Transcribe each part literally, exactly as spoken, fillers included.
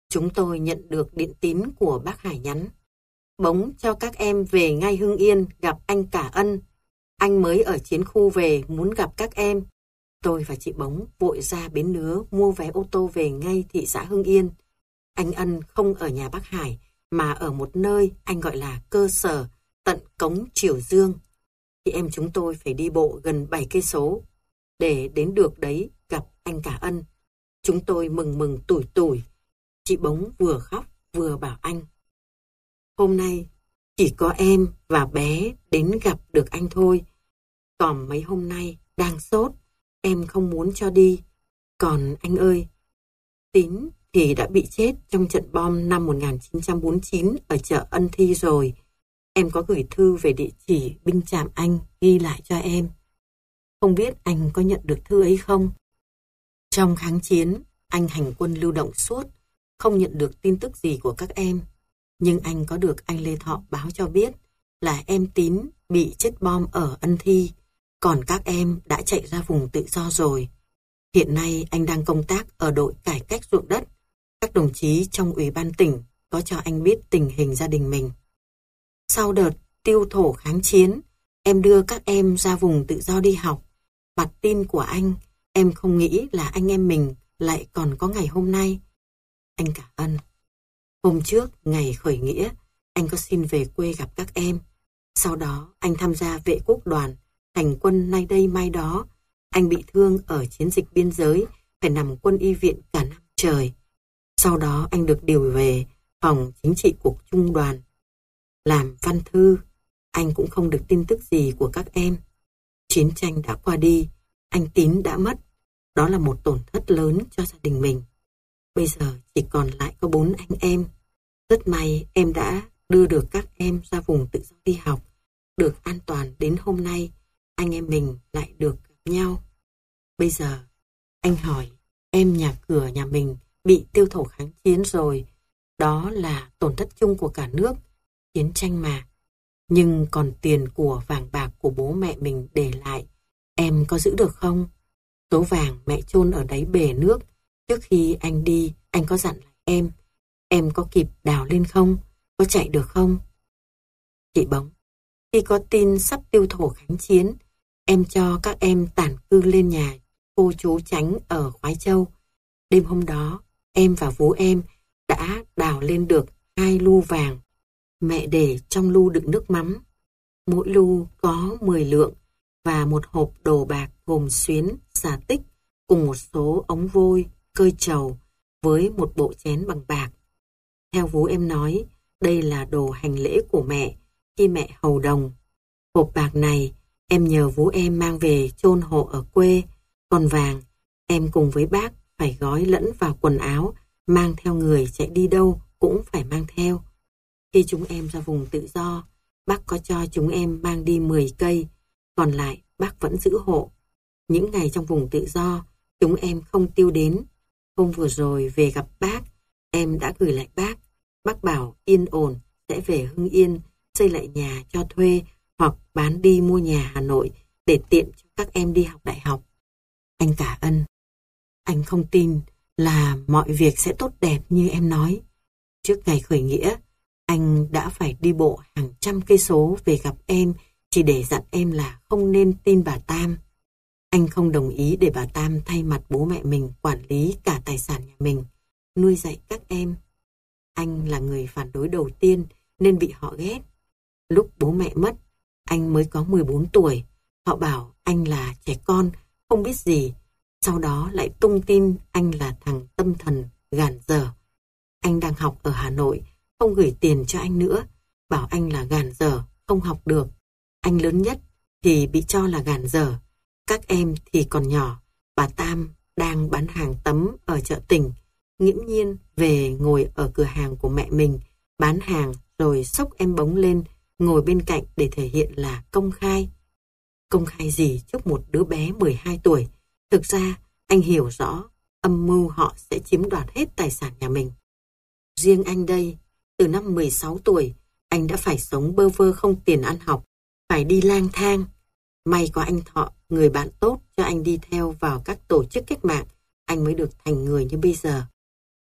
Chúng tôi nhận được điện tín của bác Hải nhắn. Bống cho các em về ngay Hưng Yên gặp anh Cả Ân. Anh mới ở chiến khu về muốn gặp các em. Tôi và chị Bống vội ra Bến Nứa mua vé ô tô về ngay thị xã Hưng Yên. Anh Ân không ở nhà bác Hải mà ở một nơi anh gọi là cơ sở tận cống Triều Dương. Chị em chúng tôi phải đi bộ gần bảy cây số để đến được đấy gặp anh Cả Ân. Chúng tôi mừng mừng tủi tủi. Chị Bống vừa khóc vừa bảo anh: hôm nay chỉ có em và bé đến gặp được anh thôi. Còn mấy hôm nay đang sốt, em không muốn cho đi. Còn anh ơi, Tín thì đã bị chết trong trận bom năm một nghìn chín trăm bốn mươi chín ở chợ Ân Thi rồi. Em có gửi thư về địa chỉ binh trạm anh ghi lại cho em. Không biết anh có nhận được thư ấy không? Trong kháng chiến, anh hành quân lưu động suốt, không nhận được tin tức gì của các em. Nhưng anh có được anh Lê Thọ báo cho biết là em Tín bị chết bom ở Ân Thi, còn các em đã chạy ra vùng tự do rồi. Hiện nay anh đang công tác ở đội cải cách ruộng đất. Các đồng chí trong ủy ban tỉnh có cho anh biết tình hình gia đình mình. Sau đợt tiêu thổ kháng chiến, em đưa các em ra vùng tự do đi học. Mặt tin của anh, em không nghĩ là anh em mình lại còn có ngày hôm nay. Anh Cả Ân, hôm trước ngày khởi nghĩa, anh có xin về quê gặp các em. Sau đó anh tham gia vệ quốc đoàn, hành quân nay đây mai đó. Anh bị thương ở chiến dịch biên giới, phải nằm quân y viện cả năm trời. Sau đó anh được điều về phòng chính trị của trung đoàn. Làm văn thư, anh cũng không được tin tức gì của các em. Chiến tranh đã qua đi, anh Tín đã mất. Đó là một tổn thất lớn cho gia đình mình. Bây giờ chỉ còn lại có bốn anh em. Rất may em đã đưa được các em ra vùng tự do đi học, được an toàn đến hôm nay, anh em mình lại được gặp nhau. Bây giờ, anh hỏi, em nhà cửa nhà mình bị tiêu thổ kháng chiến rồi. Đó là tổn thất chung của cả nước, chiến tranh mà. Nhưng còn tiền của vàng bạc của bố mẹ mình để lại, em có giữ được không? Số vàng mẹ chôn ở đáy bể nước, trước khi anh đi, anh có dặn lại em. Em có kịp đào lên không? Có chạy được không? Chị Bống, khi có tin sắp tiêu thổ kháng chiến, em cho các em tản cư lên nhà cô chú Chánh ở Khoái Châu. Đêm hôm đó, em và vú em đã đào lên được hai lu vàng. Mẹ để trong lu đựng nước mắm. Mỗi lu có mười lượng và một hộp đồ bạc gồm xuyến, xà tích cùng một số ống vôi, cơi trầu với một bộ chén bằng bạc. Theo vú em nói, đây là đồ hành lễ của mẹ khi mẹ hầu đồng. Hộp bạc này em nhờ vú em mang về chôn hộ ở quê, còn vàng em cùng với bác phải gói lẫn vào quần áo, mang theo người chạy đi đâu cũng phải mang theo. Khi chúng em ra vùng tự do, bác có cho chúng em mang đi mười cây, còn lại bác vẫn giữ hộ. Những ngày trong vùng tự do, chúng em không tiêu đến. Hôm vừa rồi về gặp bác, em đã gửi lại bác. Bác bảo yên ổn sẽ về Hưng Yên, xây lại nhà cho thuê hoặc bán đi mua nhà Hà Nội để tiện cho các em đi học đại học. Anh Cả Ân, anh không tin là mọi việc sẽ tốt đẹp như em nói. Trước ngày khởi nghĩa, anh đã phải đi bộ hàng trăm cây số về gặp em chỉ để dặn em là không nên tin bà Tam. Anh không đồng ý để bà Tam thay mặt bố mẹ mình quản lý cả tài sản nhà mình, nuôi dạy các em. Anh là người phản đối đầu tiên nên bị họ ghét. Lúc bố mẹ mất, anh mới có mười bốn tuổi. Họ bảo anh là trẻ con, không biết gì. Sau đó lại tung tin anh là thằng tâm thần, gàn dở. Anh đang học ở Hà Nội, không gửi tiền cho anh nữa. Bảo anh là gàn dở, không học được. Anh lớn nhất thì bị cho là gàn dở. Các em thì còn nhỏ. Bà Tam đang bán hàng tấm ở chợ tỉnh. Nghiễm nhiên về ngồi ở cửa hàng của mẹ mình, bán hàng rồi xốc em Bống lên, ngồi bên cạnh để thể hiện là công khai. Công khai gì trước một đứa bé mười hai tuổi? Thực ra, anh hiểu rõ, âm mưu họ sẽ chiếm đoạt hết tài sản nhà mình. Riêng anh đây, từ năm mười sáu tuổi, anh đã phải sống bơ vơ không tiền ăn học, phải đi lang thang. May có anh Thọ, người bạn tốt cho anh đi theo vào các tổ chức cách mạng, anh mới được thành người như bây giờ.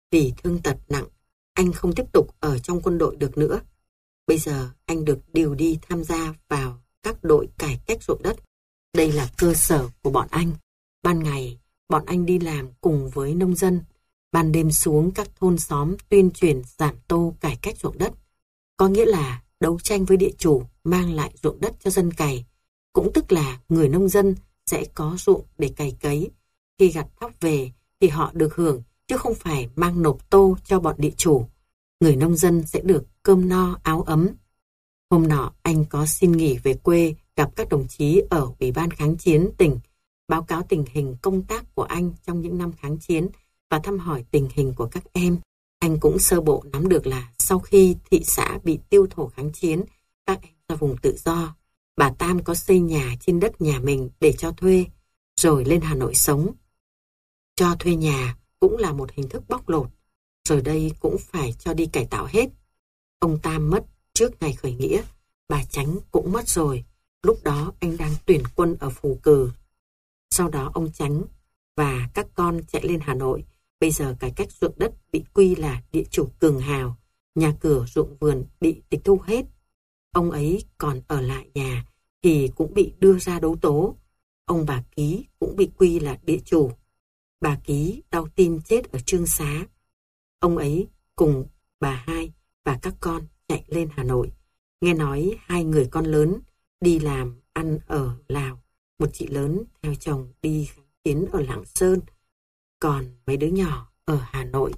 Vì thương tật nặng, anh không tiếp tục ở trong quân đội được nữa. Bây giờ anh được điều đi tham gia vào các đội cải cách ruộng đất. Đây là cơ sở của bọn anh. Ban ngày, bọn anh đi làm cùng với nông dân. Ban đêm xuống các thôn xóm tuyên truyền giảm tô cải cách ruộng đất. Có nghĩa là đấu tranh với địa chủ mang lại ruộng đất cho dân cày. Cũng tức là người nông dân sẽ có ruộng để cày cấy. Khi gặt thóc về thì họ được hưởng, chứ không phải mang nộp tô cho bọn địa chủ. Người nông dân sẽ được cơm no áo ấm. Hôm nọ anh có xin nghỉ về quê gặp các đồng chí ở Ủy ban kháng chiến tỉnh, báo cáo tình hình công tác của anh trong những năm kháng chiến và thăm hỏi tình hình của các em. Anh cũng sơ bộ nắm được là sau khi thị xã bị tiêu thổ kháng chiến, các em ra vùng tự do. Bà Tam có xây nhà trên đất nhà mình để cho thuê, rồi lên Hà Nội sống. Cho thuê nhà cũng là một hình thức bóc lột, rồi đây cũng phải cho đi cải tạo hết. Ông Tam mất trước ngày khởi nghĩa, bà Chánh cũng mất rồi, lúc đó anh đang tuyển quân ở Phù Cừ. Sau đó ông Chánh và các con chạy lên Hà Nội, bây giờ cải cách ruộng đất bị quy là địa chủ cường hào, nhà cửa ruộng vườn bị tịch thu hết. Ông ấy còn ở lại nhà thì cũng bị đưa ra đấu tố. Ông bà Ký cũng bị quy là địa chủ. Bà Ký đau tim chết ở Trương Xá. Ông ấy cùng bà hai và các con chạy lên Hà Nội. Nghe nói hai người con lớn đi làm ăn ở Lào, một chị lớn theo chồng đi kháng chiến ở Lạng Sơn, còn mấy đứa nhỏ ở Hà Nội.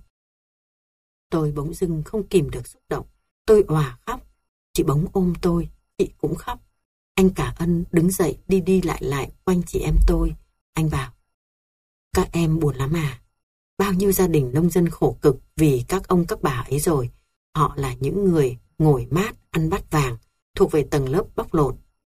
Tôi bỗng dưng không kìm được xúc động. Tôi òa khóc. Chị Bống ôm tôi, chị cũng khóc. Anh Cả Ân đứng dậy đi đi lại lại quanh chị em tôi. Anh bảo, các em buồn lắm à? Bao nhiêu gia đình nông dân khổ cực vì các ông các bà ấy rồi. Họ là những người ngồi mát, ăn bát vàng, thuộc về tầng lớp bóc lột.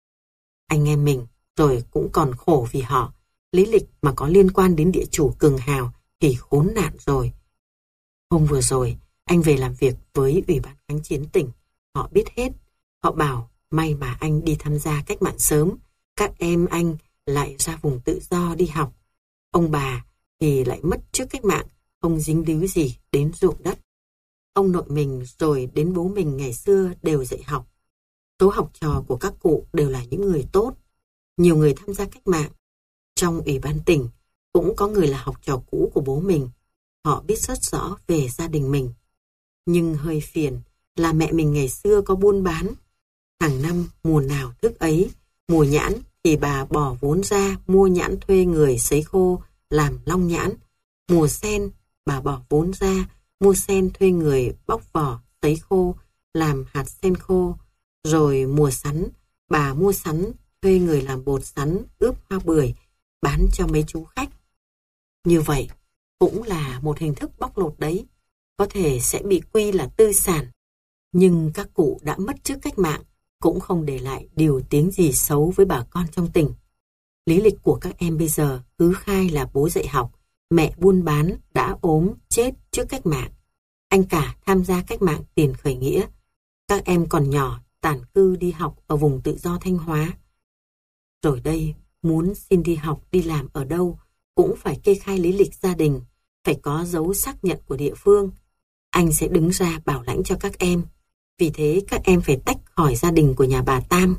Anh em mình rồi cũng còn khổ vì họ. Lý lịch mà có liên quan đến địa chủ cường hào thì khốn nạn rồi. Hôm vừa rồi, anh về làm việc với Ủy ban kháng chiến tỉnh. Họ biết hết. Họ bảo may mà anh đi tham gia cách mạng sớm. Các em anh lại ra vùng tự do đi học. Ông bà thì lại mất trước cách mạng, không dính líu gì đến ruộng đất. Ông nội mình rồi đến bố mình ngày xưa đều dạy học. Số học trò của các cụ đều là những người tốt. Nhiều người tham gia cách mạng. Trong Ủy ban tỉnh cũng có người là học trò cũ của bố mình. Họ biết rất rõ về gia đình mình. Nhưng hơi phiền là mẹ mình ngày xưa có buôn bán. Hàng năm mùa nào thức ấy, mùa nhãn thì bà bỏ vốn ra mua nhãn thuê người sấy khô làm long nhãn. Mùa sen bà bỏ vốn ra mua sen thuê người bóc vỏ sấy khô làm hạt sen khô. Rồi mùa sắn bà mua sắn thuê người làm bột sắn ướp hoa bưởi bán cho mấy chú khách. Như vậy cũng là một hình thức bóc lột đấy. Có thể sẽ bị quy là tư sản. Nhưng các cụ đã mất trước cách mạng, cũng không để lại điều tiếng gì xấu với bà con trong tỉnh. Lý lịch của các em bây giờ cứ khai là bố dạy học, mẹ buôn bán, đã ốm, chết trước cách mạng. Anh Cả tham gia cách mạng tiền khởi nghĩa. Các em còn nhỏ, tản cư đi học ở vùng tự do Thanh Hóa. Rồi đây, muốn xin đi học, đi làm ở đâu, cũng phải kê khai lý lịch gia đình, phải có dấu xác nhận của địa phương. Anh sẽ đứng ra bảo lãnh cho các em. Vì thế các em phải tách khỏi gia đình của nhà bà Tam.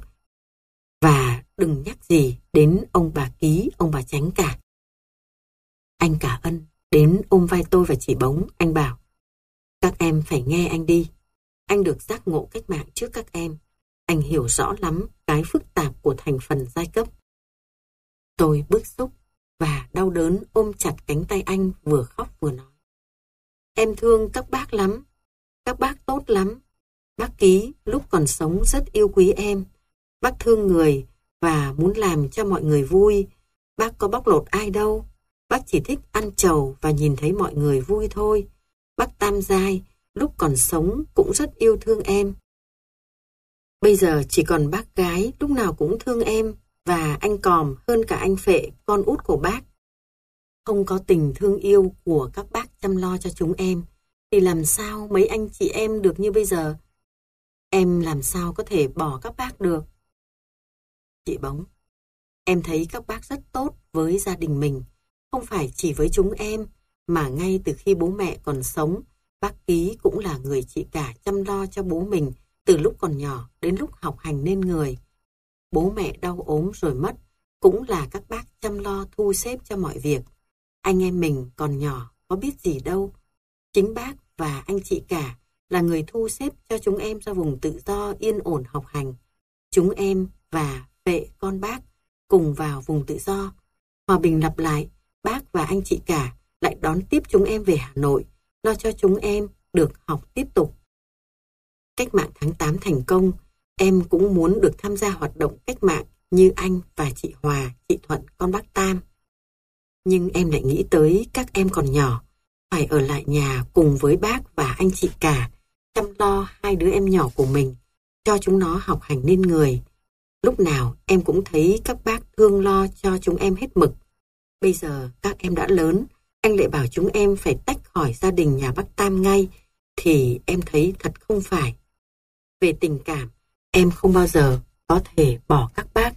Và đừng nhắc gì đến ông bà Ký, ông bà Chánh cả. Anh Cả Ân đến ôm vai tôi và chị Bống. Anh bảo, các em phải nghe anh đi. Anh được giác ngộ cách mạng trước các em. Anh hiểu rõ lắm cái phức tạp của thành phần giai cấp. Tôi bức xúc và đau đớn ôm chặt cánh tay anh, vừa khóc vừa nói. Em thương các bác lắm. Các bác tốt lắm. Bác Ký lúc còn sống rất yêu quý em. Bác thương người và muốn làm cho mọi người vui. Bác có bóc lột ai đâu. Bác chỉ thích ăn trầu và nhìn thấy mọi người vui thôi. Bác Tam Giai lúc còn sống cũng rất yêu thương em. Bây giờ chỉ còn bác gái lúc nào cũng thương em, và anh Còm hơn cả anh Phệ, con út của bác. Không có tình thương yêu của các bác chăm lo cho chúng em, thì làm sao mấy anh chị em được như bây giờ? Em làm sao có thể bỏ các bác được? Chị Bống, em thấy các bác rất tốt với gia đình mình, không phải chỉ với chúng em, mà ngay từ khi bố mẹ còn sống, bác Ký cũng là người chị cả chăm lo cho bố mình từ lúc còn nhỏ đến lúc học hành nên người. Bố mẹ đau ốm rồi mất, cũng là các bác chăm lo thu xếp cho mọi việc. Anh em mình còn nhỏ, có biết gì đâu. Chính bác và anh chị cả là người thu xếp cho chúng em ra vùng tự do yên ổn học hành. Chúng em và Vệ con bác cùng vào vùng tự do. Hòa bình lặp lại, bác và anh chị cả lại đón tiếp chúng em về Hà Nội, lo cho chúng em được học tiếp tục. Cách mạng tháng tám thành công, em cũng muốn được tham gia hoạt động cách mạng như anh và chị Hòa, chị Thuận, con bác Tam. Nhưng em lại nghĩ tới các em còn nhỏ, phải ở lại nhà cùng với bác và anh chị cả, chăm lo hai đứa em nhỏ của mình, cho chúng nó học hành nên người. Lúc nào em cũng thấy các bác thương lo cho chúng em hết mực. Bây giờ các em đã lớn, anh lại bảo chúng em phải tách khỏi gia đình nhà bác Tam ngay, thì em thấy thật không phải. Về tình cảm, em không bao giờ có thể bỏ các bác.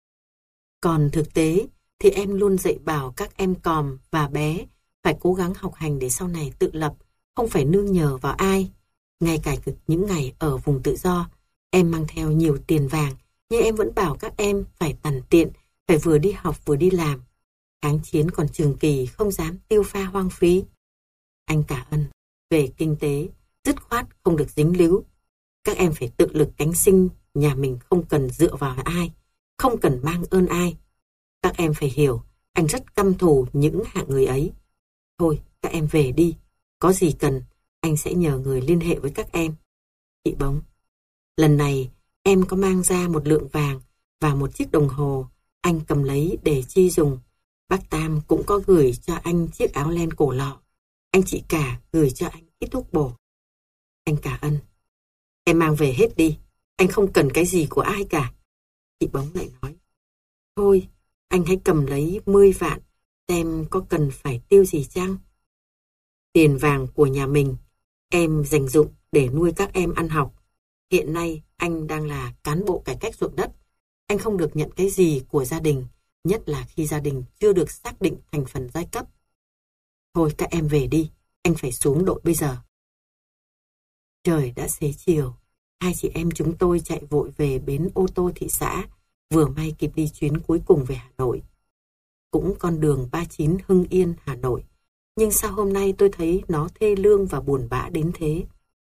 Còn thực tế thì em luôn dạy bảo các em còm và bé phải cố gắng học hành để sau này tự lập, không phải nương nhờ vào ai. Ngay cả những ngày ở vùng tự do, em mang theo nhiều tiền vàng, nhưng em vẫn bảo các em phải tằn tiện, phải vừa đi học vừa đi làm. Kháng chiến còn trường kỳ, không dám tiêu pha hoang phí. Anh Cả Ân, về kinh tế, dứt khoát không được dính líu. Các em phải tự lực cánh sinh, nhà mình không cần dựa vào ai, không cần mang ơn ai. Các em phải hiểu, anh rất căm thù những hạng người ấy. Thôi, các em về đi, có gì cần, anh sẽ nhờ người liên hệ với các em. Chị Bống, lần này em có mang ra một lượng vàng và một chiếc đồng hồ, anh cầm lấy để chi dùng. Bác Tam cũng có gửi cho anh chiếc áo len cổ lọ. Anh chị cả gửi cho anh ít thuốc bổ. Anh Cả Ân, em mang về hết đi, anh không cần cái gì của ai cả. Chị Bống lại nói, thôi, anh hãy cầm lấy mười vạn, xem có cần phải tiêu gì chăng. Tiền vàng của nhà mình, em dành dụm để nuôi các em ăn học. Hiện nay anh đang là cán bộ cải cách ruộng đất. Anh không được nhận cái gì của gia đình, nhất là khi gia đình chưa được xác định thành phần giai cấp. Thôi các em về đi, anh phải xuống đội bây giờ. Trời đã xế chiều, hai chị em chúng tôi chạy vội về bến ô tô thị xã, vừa may kịp đi chuyến cuối cùng về Hà Nội. Cũng con đường ba mươi chín Hưng Yên, Hà Nội, nhưng sao hôm nay tôi thấy nó thê lương và buồn bã đến thế.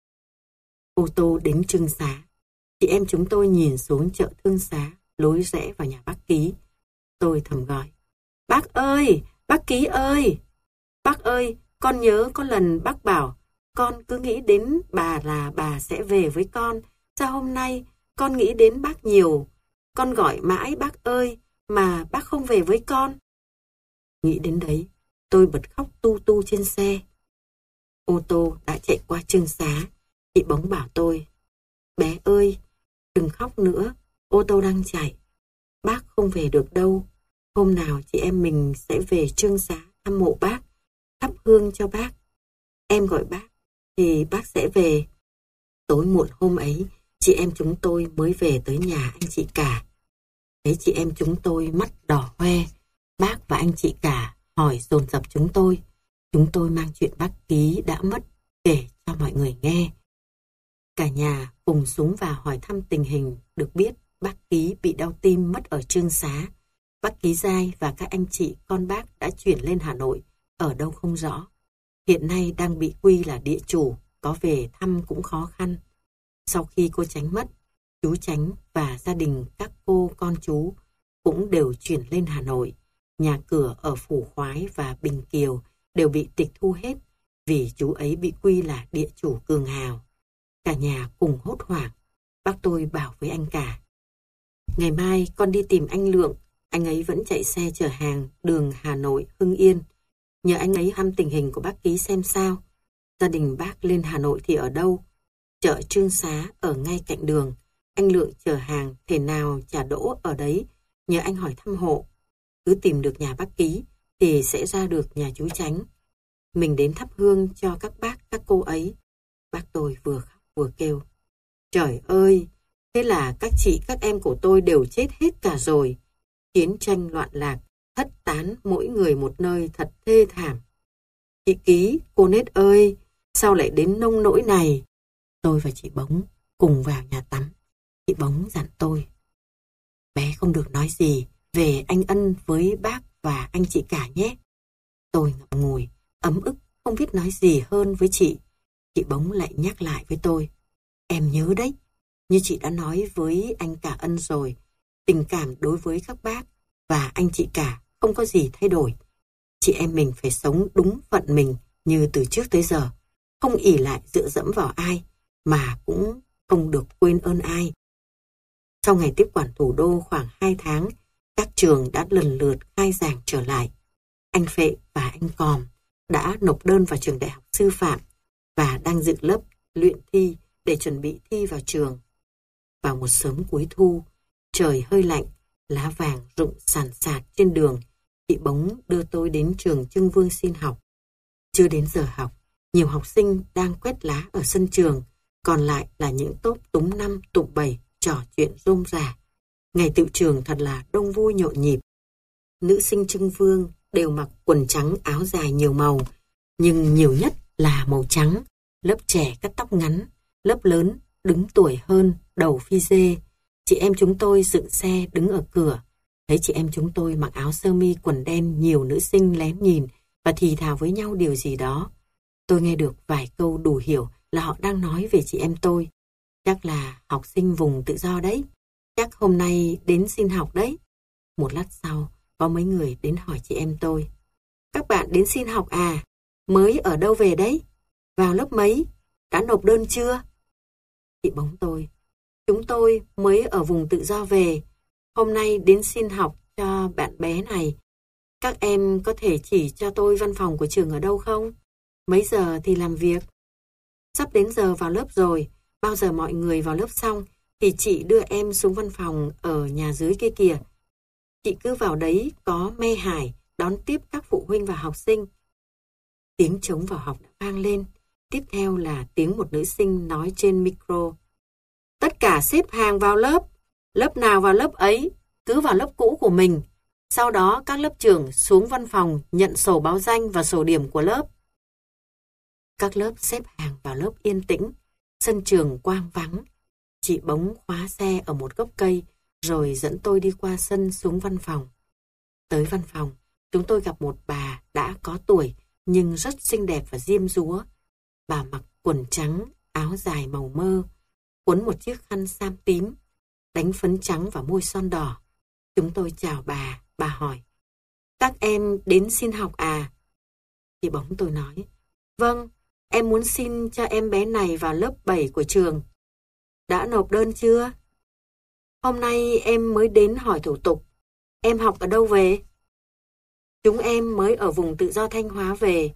Ô tô đến Trương Xá, chị em chúng tôi nhìn xuống chợ Thương Xá, lối rẽ vào nhà bác Ký. Tôi thầm gọi, bác ơi, bác Ký ơi! Bác ơi, con nhớ có lần bác bảo, con cứ nghĩ đến bà là bà sẽ về với con. Sao hôm nay con nghĩ đến bác nhiều? Con gọi mãi bác ơi, mà bác không về với con. Nghĩ đến đấy, tôi bật khóc tu tu trên xe. Ô tô đã chạy qua Trương Xá, chị Bống bảo tôi, bé ơi, đừng khóc nữa, ô tô đang chạy. Bác không về được đâu, hôm nào chị em mình sẽ về Trương Xá thăm mộ bác, thắp hương cho bác. Em gọi bác, thì bác sẽ về. Tối muộn hôm ấy, chị em chúng tôi mới về tới nhà anh chị cả. Thấy chị em chúng tôi mắt đỏ hoe, bác và anh chị cả hỏi dồn dập chúng tôi. Chúng tôi mang chuyện bác Ký đã mất kể cho mọi người nghe. Cả nhà cùng xuống và hỏi thăm tình hình, được biết bác Ký bị đau tim mất ở Trương Xá. Bác Ký Giai và các anh chị con bác đã chuyển lên Hà Nội, ở đâu không rõ. Hiện nay đang bị quy là địa chủ, có về thăm cũng khó khăn. Sau khi cô Chánh mất, chú Chánh và gia đình các cô con chú cũng đều chuyển lên Hà Nội. Nhà cửa ở Phủ Khoái và Bình Kiều đều bị tịch thu hết vì chú ấy bị quy là địa chủ cường hào. Cả nhà cùng hốt hoảng. Bác tôi bảo với anh cả, ngày mai con đi tìm anh Lượng, anh ấy vẫn chạy xe chở hàng đường Hà Nội Hưng Yên. Nhờ anh ấy thăm tình hình của bác Ký xem sao. Gia đình bác lên Hà Nội thì ở đâu? Chợ Trương Xá ở ngay cạnh đường. Anh Lượng chở hàng thể nào trả đỗ ở đấy. Nhờ anh hỏi thăm hộ. Cứ tìm được nhà bác Ký thì sẽ ra được nhà chú Chánh. Mình đến thắp hương cho các bác, các cô ấy. Bác tôi vừa khóc vừa kêu, trời ơi, thế là các chị, các em của tôi đều chết hết cả rồi. Chiến tranh loạn lạc, thất tán mỗi người một nơi thật thê thảm. Chị Ký, cô Nết ơi, sao lại đến nông nỗi này? Tôi và chị Bống cùng vào nhà tắm. Chị Bống dặn tôi: bé không được nói gì về anh Ân với bác và anh chị cả nhé. Tôi ngậm ngùi, ấm ức, không biết nói gì hơn với chị. Chị Bống lại nhắc lại với tôi: em nhớ đấy, như chị đã nói với anh cả Ân rồi, tình cảm đối với các bác và anh chị cả không có gì thay đổi. Chị em mình phải sống đúng phận mình như từ trước tới giờ, không ỷ lại dựa dẫm vào ai, mà cũng không được quên ơn ai. Sau ngày tiếp quản thủ đô khoảng hai tháng, các trường đã lần lượt khai giảng trở lại. Anh Phệ và anh Còm đã nộp đơn vào trường đại học sư phạm và đang dự lớp luyện thi để chuẩn bị thi vào trường. Vào một sớm cuối thu, trời hơi lạnh, lá vàng rụng sàn sạt trên đường, chị Bống đưa tôi đến trường Trưng Vương xin học. Chưa đến giờ học, nhiều học sinh đang quét lá ở sân trường, còn lại là những tốp túm năm tụm bảy trò chuyện rôm rả. Ngày tựu trường thật là đông vui nhộn nhịp. Nữ sinh Trưng Vương đều mặc quần trắng áo dài nhiều màu, nhưng nhiều nhất là màu trắng. Lớp trẻ cắt tóc ngắn, lớp lớn đứng tuổi hơn, đầu phi dê. Chị em chúng tôi dựng xe đứng ở cửa. Thấy chị em chúng tôi mặc áo sơ mi quần đen, nhiều nữ sinh lém nhìn và thì thào với nhau điều gì đó. Tôi nghe được vài câu đủ hiểu là họ đang nói về chị em tôi. Chắc là học sinh vùng tự do đấy. Chắc hôm nay đến xin học đấy. Một lát sau, có mấy người đến hỏi chị em tôi: các bạn đến xin học à? Mới ở đâu về đấy? Vào lớp mấy? Đã nộp đơn chưa? Chị Bống tôi: chúng tôi mới ở vùng tự do về. Hôm nay đến xin học cho bạn bé này. Các em có thể chỉ cho tôi văn phòng của trường ở đâu không? Mấy giờ thì làm việc? Sắp đến giờ vào lớp rồi. Bao giờ mọi người vào lớp xong thì chị đưa em xuống văn phòng ở nhà dưới kia kìa. Chị cứ vào đấy có Me Hải đón tiếp các phụ huynh và học sinh. Tiếng trống vào học đã vang lên. Tiếp theo là tiếng một nữ sinh nói trên micro: tất cả xếp hàng vào lớp. Lớp nào vào lớp ấy, cứ vào lớp cũ của mình. Sau đó các lớp trưởng xuống văn phòng nhận sổ báo danh và sổ điểm của lớp. Các lớp xếp hàng vào lớp yên tĩnh. Sân trường quang vắng. Chị Bống khóa xe ở một gốc cây rồi dẫn tôi đi qua sân xuống văn phòng. Tới văn phòng, chúng tôi gặp một bà đã có tuổi nhưng rất xinh đẹp và diêm dúa. Bà mặc quần trắng, áo dài màu mơ, quấn một chiếc khăn sam tím, đánh phấn trắng và môi son đỏ. Chúng tôi chào bà, bà hỏi: các em đến xin học à? Chị Bống tôi nói: vâng, em muốn xin cho em bé này vào lớp bảy của trường. Đã nộp đơn chưa? Hôm nay em mới đến hỏi thủ tục. Em học ở đâu về? Chúng em mới ở vùng tự do Thanh Hóa về.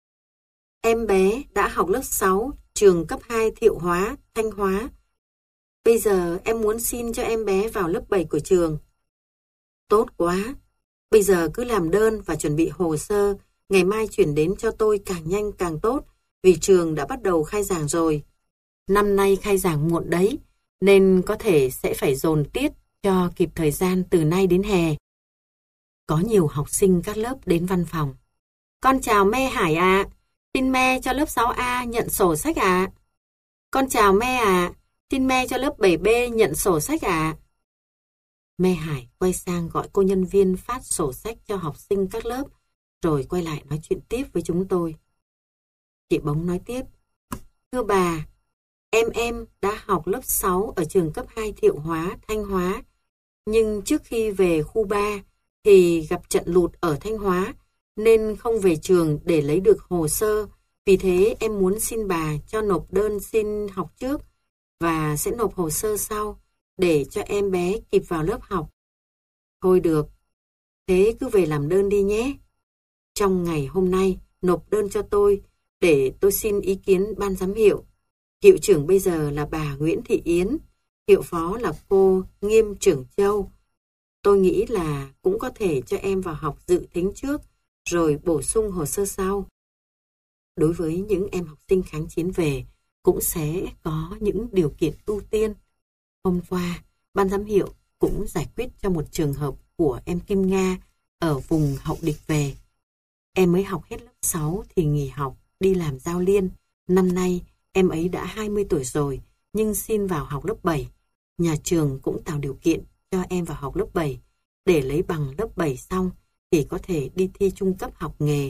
Em bé đã học lớp sáu, trường cấp hai Thiệu Hóa, Thanh Hóa. Bây giờ em muốn xin cho em bé vào lớp bảy của trường. Tốt quá. Bây giờ cứ làm đơn và chuẩn bị hồ sơ, ngày mai chuyển đến cho tôi càng nhanh càng tốt, vì trường đã bắt đầu khai giảng rồi. Năm nay khai giảng muộn đấy, nên có thể sẽ phải dồn tiết cho kịp thời gian từ nay đến hè. Có nhiều học sinh các lớp đến văn phòng. Con chào Me Hải ạ. À. Xin Me cho lớp sáu A nhận sổ sách ạ. À. Con chào Me ạ. À. Xin Me cho lớp bảy B nhận sổ sách ạ. À. Me Hải quay sang gọi cô nhân viên phát sổ sách cho học sinh các lớp, rồi quay lại nói chuyện tiếp với chúng tôi. Chị Bống nói tiếp: thưa bà, em em đã học lớp sáu ở trường cấp hai Thiệu Hóa, Thanh Hóa. Nhưng trước khi về khu ba thì gặp trận lụt ở Thanh Hóa, nên không về trường để lấy được hồ sơ. Vì thế em muốn xin bà cho nộp đơn xin học trước và sẽ nộp hồ sơ sau để cho em bé kịp vào lớp học. Thôi được, thế cứ về làm đơn đi nhé. Trong ngày hôm nay nộp đơn cho tôi để tôi xin ý kiến ban giám hiệu. Hiệu trưởng bây giờ là bà Nguyễn Thị Yến, hiệu phó là cô Nghiêm Trưởng Châu. Tôi nghĩ là cũng có thể cho em vào học dự thính trước, rồi bổ sung hồ sơ sau. Đối với những em học sinh kháng chiến về, cũng sẽ có những điều kiện ưu tiên. Hôm qua, ban giám hiệu cũng giải quyết cho một trường hợp của em Kim Nga ở vùng hậu địch về. Em mới học hết lớp sáu thì nghỉ học, đi làm giao liên. Năm nay, em ấy đã hai mươi tuổi rồi, nhưng xin vào học lớp bảy. Nhà trường cũng tạo điều kiện cho em vào học lớp bảy. Để lấy bằng lớp bảy xong thì có thể đi thi trung cấp học nghề.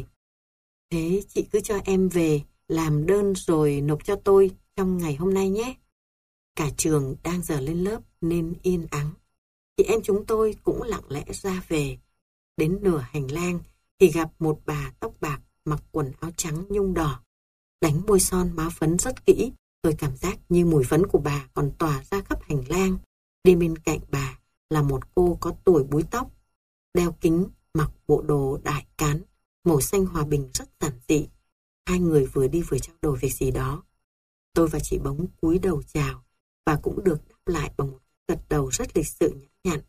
Thế chị cứ cho em về làm đơn rồi nộp cho tôi trong ngày hôm nay nhé. Cả trường đang giờ lên lớp nên yên ắng. Chị em chúng tôi cũng lặng lẽ ra về. Đến nửa hành lang thì gặp một bà tóc bạc mặc quần áo trắng nhung đỏ. Đánh bôi son má phấn rất kỹ. Tôi cảm giác như mùi phấn của bà còn tỏa ra khắp hành lang. Đi bên cạnh bà là một cô có tuổi búi tóc, đeo kính, mặc bộ đồ đại cán, màu xanh hòa bình rất giản dị. Hai người vừa đi vừa trao đổi việc gì đó. Tôi và chị Bống cúi đầu chào và cũng được đáp lại bằng một gật đầu rất lịch sự nhã nhặn.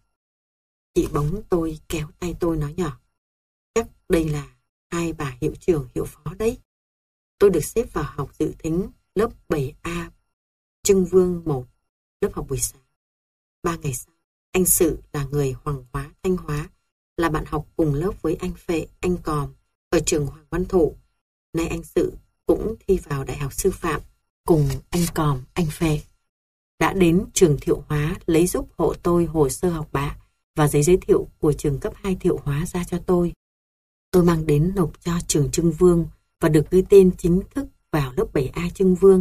Chị Bống tôi kéo tay tôi nói nhỏ: chắc đây là hai bà hiệu trưởng hiệu phó đấy. Tôi được xếp vào học dự thính lớp bảy A Trưng Vương một, lớp học buổi sáng. Ba ngày sau, anh Sự là người Hoàng Hóa, Thanh Hóa, là bạn học cùng lớp với anh Phệ, anh Còm ở trường Hoàng Văn Thụ. Nay anh Sự cũng thi vào Đại học Sư phạm cùng anh Còm, anh Phệ. Đã đến trường Thiệu Hóa lấy giúp hộ tôi hồ sơ học bạ và giấy giới thiệu của trường cấp hai Thiệu Hóa ra cho tôi. Tôi mang đến nộp cho trường Trưng Vương và được ghi tên chính thức vào lớp bảy A Trưng Vương.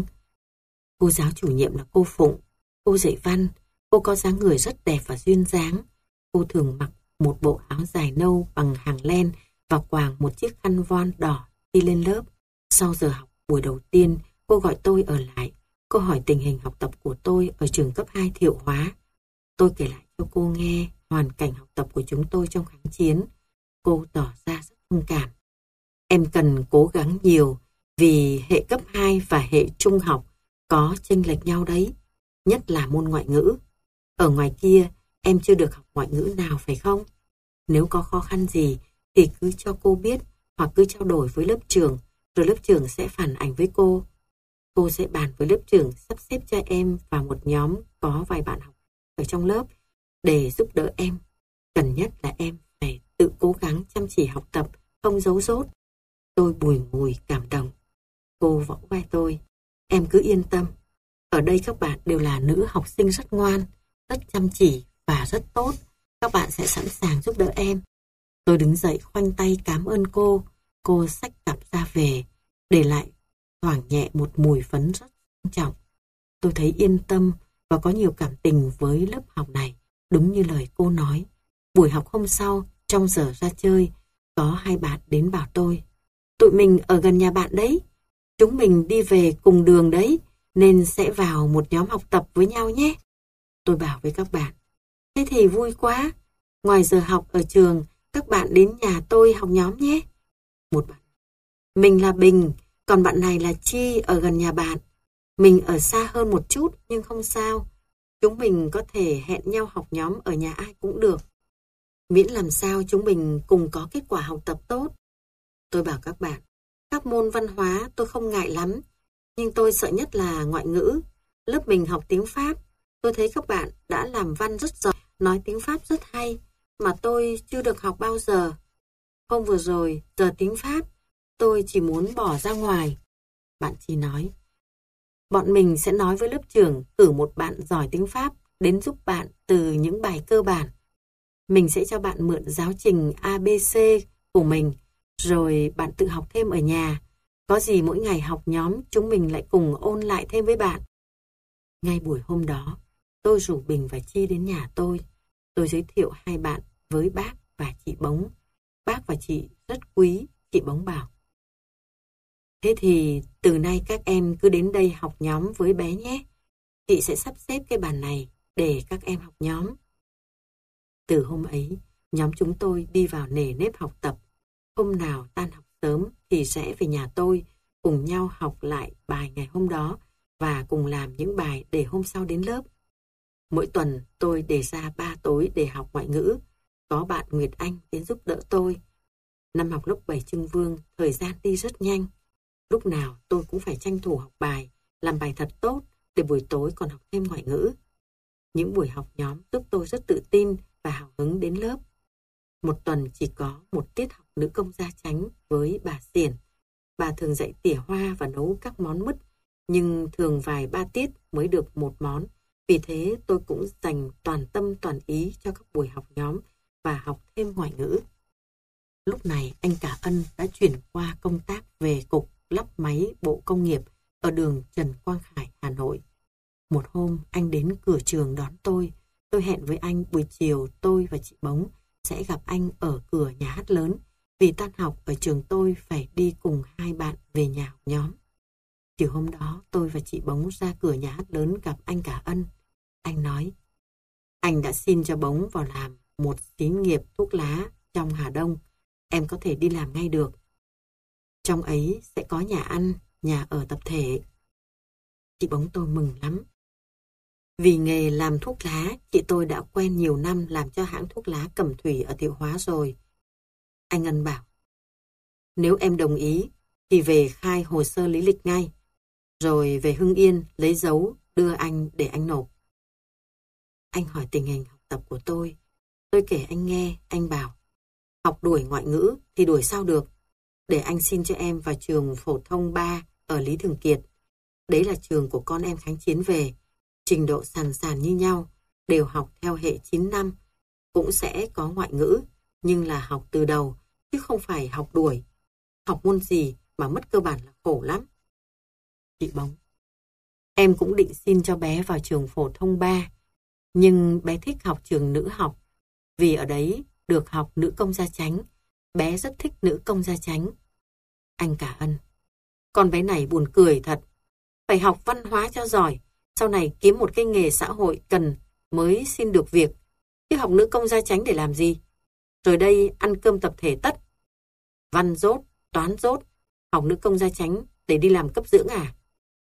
Cô giáo chủ nhiệm là cô Phụng, cô dạy văn. Cô có dáng người rất đẹp và duyên dáng. Cô thường mặc một bộ áo dài nâu bằng hàng len và quàng một chiếc khăn voan đỏ đi lên lớp. Sau giờ học buổi đầu tiên, cô gọi tôi ở lại. Cô hỏi tình hình học tập của tôi ở trường cấp hai Thiệu Hóa. Tôi kể lại cho cô nghe hoàn cảnh học tập của chúng tôi trong kháng chiến. Cô tỏ ra rất thông cảm. Em cần cố gắng nhiều vì hệ cấp hai và hệ trung học có chênh lệch nhau đấy, nhất là môn ngoại ngữ. Ở ngoài kia, em chưa được học ngoại ngữ nào phải không? Nếu có khó khăn gì thì cứ cho cô biết hoặc cứ trao đổi với lớp trưởng, rồi lớp trưởng sẽ phản ảnh với cô. Cô sẽ bàn với lớp trưởng sắp xếp cho em vào một nhóm có vài bạn học ở trong lớp để giúp đỡ em. Cần nhất là em phải tự cố gắng chăm chỉ học tập, không giấu dốt. Tôi bùi ngùi cảm động. Cô vỗ vai tôi: em cứ yên tâm. Ở đây các bạn đều là nữ học sinh rất ngoan, rất chăm chỉ và rất tốt. Các bạn sẽ sẵn sàng giúp đỡ em. Tôi đứng dậy khoanh tay cảm ơn cô. Cô xách cặp ra về, để lại thoảng nhẹ một mùi phấn rất quan trọng. Tôi thấy yên tâm và có nhiều cảm tình với lớp học này. Đúng như lời cô nói. Buổi học hôm sau, trong giờ ra chơi, có hai bạn đến bảo tôi: tụi mình ở gần nhà bạn đấy. Chúng mình đi về cùng đường đấy, nên sẽ vào một nhóm học tập với nhau nhé. Tôi bảo với các bạn: thế thì vui quá. Ngoài giờ học ở trường, các bạn đến nhà tôi học nhóm nhé. Một bạn: mình là Bình, còn bạn này là Chi ở gần nhà bạn. Mình ở xa hơn một chút nhưng không sao. Chúng mình có thể hẹn nhau học nhóm ở nhà ai cũng được. Miễn làm sao chúng mình cùng có kết quả học tập tốt. Tôi bảo các bạn: các môn văn hóa tôi không ngại lắm, nhưng tôi sợ nhất là ngoại ngữ. Lớp mình học tiếng Pháp. Tôi thấy các bạn đã làm văn rất giỏi, nói tiếng Pháp rất hay, mà tôi chưa được học bao giờ. Hôm vừa rồi, giờ tiếng Pháp, tôi chỉ muốn bỏ ra ngoài. Bạn Chi nói: bọn mình sẽ nói với lớp trưởng cử một bạn giỏi tiếng Pháp đến giúp bạn từ những bài cơ bản. Mình sẽ cho bạn mượn giáo trình a bê xê của mình, rồi bạn tự học thêm ở nhà. Có gì mỗi ngày học nhóm chúng mình lại cùng ôn lại thêm với bạn. Ngay buổi hôm đó, tôi rủ Bình và Chi đến nhà tôi. Tôi giới thiệu hai bạn với bác và chị Bống. Bác và chị rất quý. Chị Bống bảo: thế thì từ nay các em cứ đến đây học nhóm với bé nhé. Chị sẽ sắp xếp cái bàn này để các em học nhóm. Từ hôm ấy, nhóm chúng tôi đi vào nề nếp học tập. Hôm nào tan học sớm thì sẽ về nhà tôi, cùng nhau học lại bài ngày hôm đó và cùng làm những bài để hôm sau đến lớp. Mỗi tuần tôi đề ra ba tối để học ngoại ngữ. Có bạn Nguyệt Anh đến giúp đỡ tôi. Năm học lớp bảy Trưng Vương, thời gian đi rất nhanh. Lúc nào tôi cũng phải tranh thủ học bài, làm bài thật tốt để buổi tối còn học thêm ngoại ngữ. Những buổi học nhóm giúp tôi rất tự tin và hào hứng đến lớp. Một tuần chỉ có một tiết học nữ công gia chánh với bà Xiển. Bà thường dạy tỉa hoa và nấu các món mứt, nhưng thường vài ba tiết mới được một món. Vì thế tôi cũng dành toàn tâm toàn ý cho các buổi học nhóm và học thêm ngoại ngữ. Lúc này anh Cả Ân đã chuyển qua công tác về cục lắp máy Bộ Công nghiệp ở đường Trần Quang Khải, Hà Nội. Một hôm anh đến cửa trường đón tôi. Tôi hẹn với anh buổi chiều tôi và chị Bống sẽ gặp anh ở cửa nhà hát lớn, vì tan học ở trường tôi phải đi cùng hai bạn về nhà học nhóm. Chiều hôm đó tôi và chị Bống ra cửa nhà hát lớn gặp anh Cả Ân. Anh nói, anh đã xin cho Bống vào làm một xí nghiệp thuốc lá trong Hà Đông. Em có thể đi làm ngay được. Trong ấy sẽ có nhà ăn, nhà ở tập thể. Chị Bống tôi mừng lắm. Vì nghề làm thuốc lá, chị tôi đã quen nhiều năm làm cho hãng thuốc lá Cẩm Thủy ở Thiệu Hóa rồi. Anh Ân bảo, nếu em đồng ý thì về khai hồ sơ lý lịch ngay, rồi về Hưng Yên lấy dấu đưa anh để anh nộp. Anh hỏi tình hình học tập của tôi. Tôi kể anh nghe, anh bảo, học đuổi ngoại ngữ thì đuổi sao được. Để anh xin cho em vào trường phổ thông ba ở Lý Thường Kiệt. Đấy là trường của con em kháng chiến về. Trình độ sàn sàn như nhau, đều học theo hệ chín năm. Cũng sẽ có ngoại ngữ, nhưng là học từ đầu, chứ không phải học đuổi. Học môn gì mà mất cơ bản là khổ lắm. Chị Bống, em cũng định xin cho bé vào trường phổ thông ba, nhưng bé thích học trường nữ học, vì ở đấy được học nữ công gia chánh. Bé rất thích nữ công gia chánh. Anh Cả Ân, con bé này buồn cười thật. Phải học văn hóa cho giỏi, sau này kiếm một cái nghề xã hội cần mới xin được việc, chứ học nữ công gia chánh để làm gì? Rồi đây ăn cơm tập thể tất. Văn dốt, toán dốt, học nữ công gia chánh để đi làm cấp dưỡng à?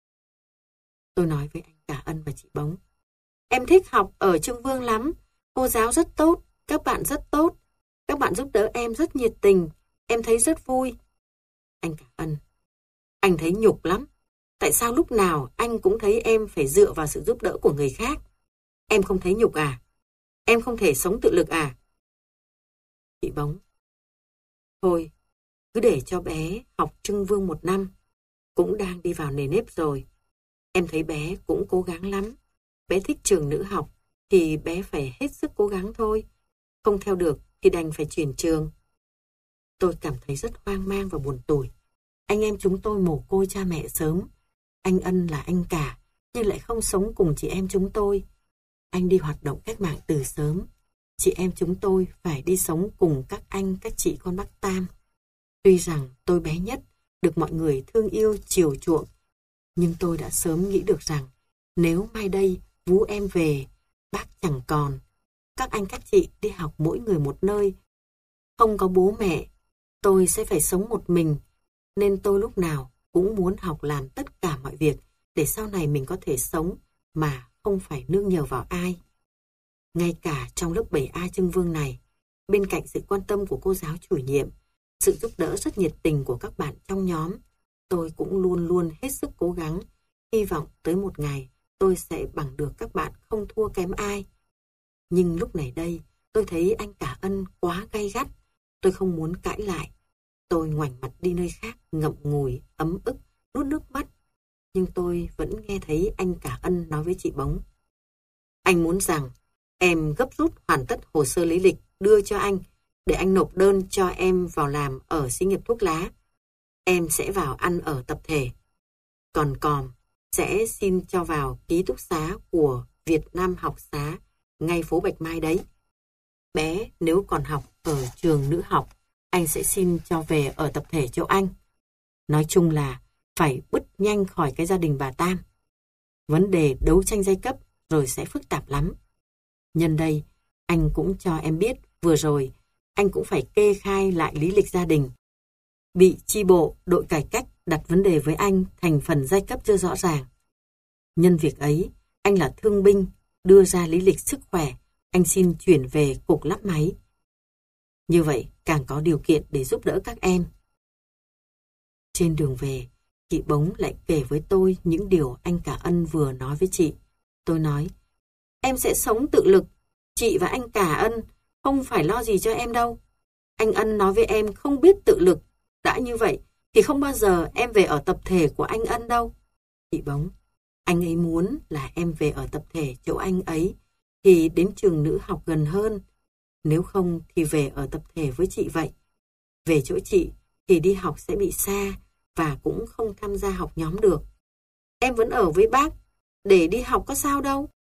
Tôi nói với anh Cả Ân và chị Bống, em thích học ở Trương Vương lắm. Cô giáo rất tốt, các bạn rất tốt. Các bạn giúp đỡ em rất nhiệt tình, em thấy rất vui. Anh Cả Ân, anh thấy nhục lắm. Tại sao lúc nào anh cũng thấy em phải dựa vào sự giúp đỡ của người khác? Em không thấy nhục à? Em không thể sống tự lực à? Chị Bống, thôi, cứ để cho bé học Trưng Vương một năm. Cũng đang đi vào nề nếp rồi. Em thấy bé cũng cố gắng lắm. Bé thích trường nữ học thì bé phải hết sức cố gắng thôi. Không theo được thì đành phải chuyển trường. Tôi cảm thấy rất hoang mang và buồn tủi. Anh em chúng tôi mồ côi cha mẹ sớm. Anh Ân là anh cả, nhưng lại không sống cùng chị em chúng tôi. Anh đi hoạt động cách mạng từ sớm. Chị em chúng tôi phải đi sống cùng các anh, các chị con bác Tam. Tuy rằng tôi bé nhất, được mọi người thương yêu, chiều chuộng, nhưng tôi đã sớm nghĩ được rằng nếu mai đây vú em về, bác chẳng còn, các anh các chị đi học mỗi người một nơi, không có bố mẹ, tôi sẽ phải sống một mình, nên tôi lúc nào cũng muốn học làm tất cả mọi việc để sau này mình có thể sống mà không phải nương nhờ vào ai. Ngay cả trong lớp bảy A Trưng Vương này, bên cạnh sự quan tâm của cô giáo chủ nhiệm, sự giúp đỡ rất nhiệt tình của các bạn trong nhóm, tôi cũng luôn luôn hết sức cố gắng, hy vọng tới một ngày tôi sẽ bằng được các bạn không thua kém ai. Nhưng lúc này đây, tôi thấy anh Cả Ân quá gay gắt, tôi không muốn cãi lại. Tôi ngoảnh mặt đi nơi khác, ngậm ngùi, ấm ức, nuốt nước mắt. Nhưng tôi vẫn nghe thấy anh Cả Ân nói với chị Bống, anh muốn rằng em gấp rút hoàn tất hồ sơ lý lịch đưa cho anh, để anh nộp đơn cho em vào làm ở xí nghiệp thuốc lá. Em sẽ vào ăn ở tập thể. Còn Còm sẽ xin cho vào ký túc xá của Việt Nam Học Xá ngay phố Bạch Mai đấy. Bé nếu còn học ở trường nữ học, anh sẽ xin cho về ở tập thể chỗ anh. Nói chung là phải bứt nhanh khỏi cái gia đình bà Tam. Vấn đề đấu tranh giai cấp rồi sẽ phức tạp lắm. Nhân đây, anh cũng cho em biết vừa rồi anh cũng phải kê khai lại lý lịch gia đình. Bị chi bộ, đội cải cách đặt vấn đề với anh thành phần giai cấp chưa rõ ràng. Nhân việc ấy, anh là thương binh, đưa ra lý lịch sức khỏe, anh xin chuyển về cục lắp máy. Như vậy càng có điều kiện để giúp đỡ các em. Trên đường về, chị Bống lại kể với tôi những điều anh Cả Ân vừa nói với chị. Tôi nói, em sẽ sống tự lực. Chị và anh Cả Ân không phải lo gì cho em đâu. Anh Ân nói với em không biết tự lực. Đã như vậy thì không bao giờ em về ở tập thể của anh Ân đâu. Chị Bống, anh ấy muốn là em về ở tập thể chỗ anh ấy thì đến trường nữ học gần hơn. Nếu không thì về ở tập thể với chị vậy. Về chỗ chị thì đi học sẽ bị xa và cũng không tham gia học nhóm được. Em vẫn ở với bác để đi học có sao đâu.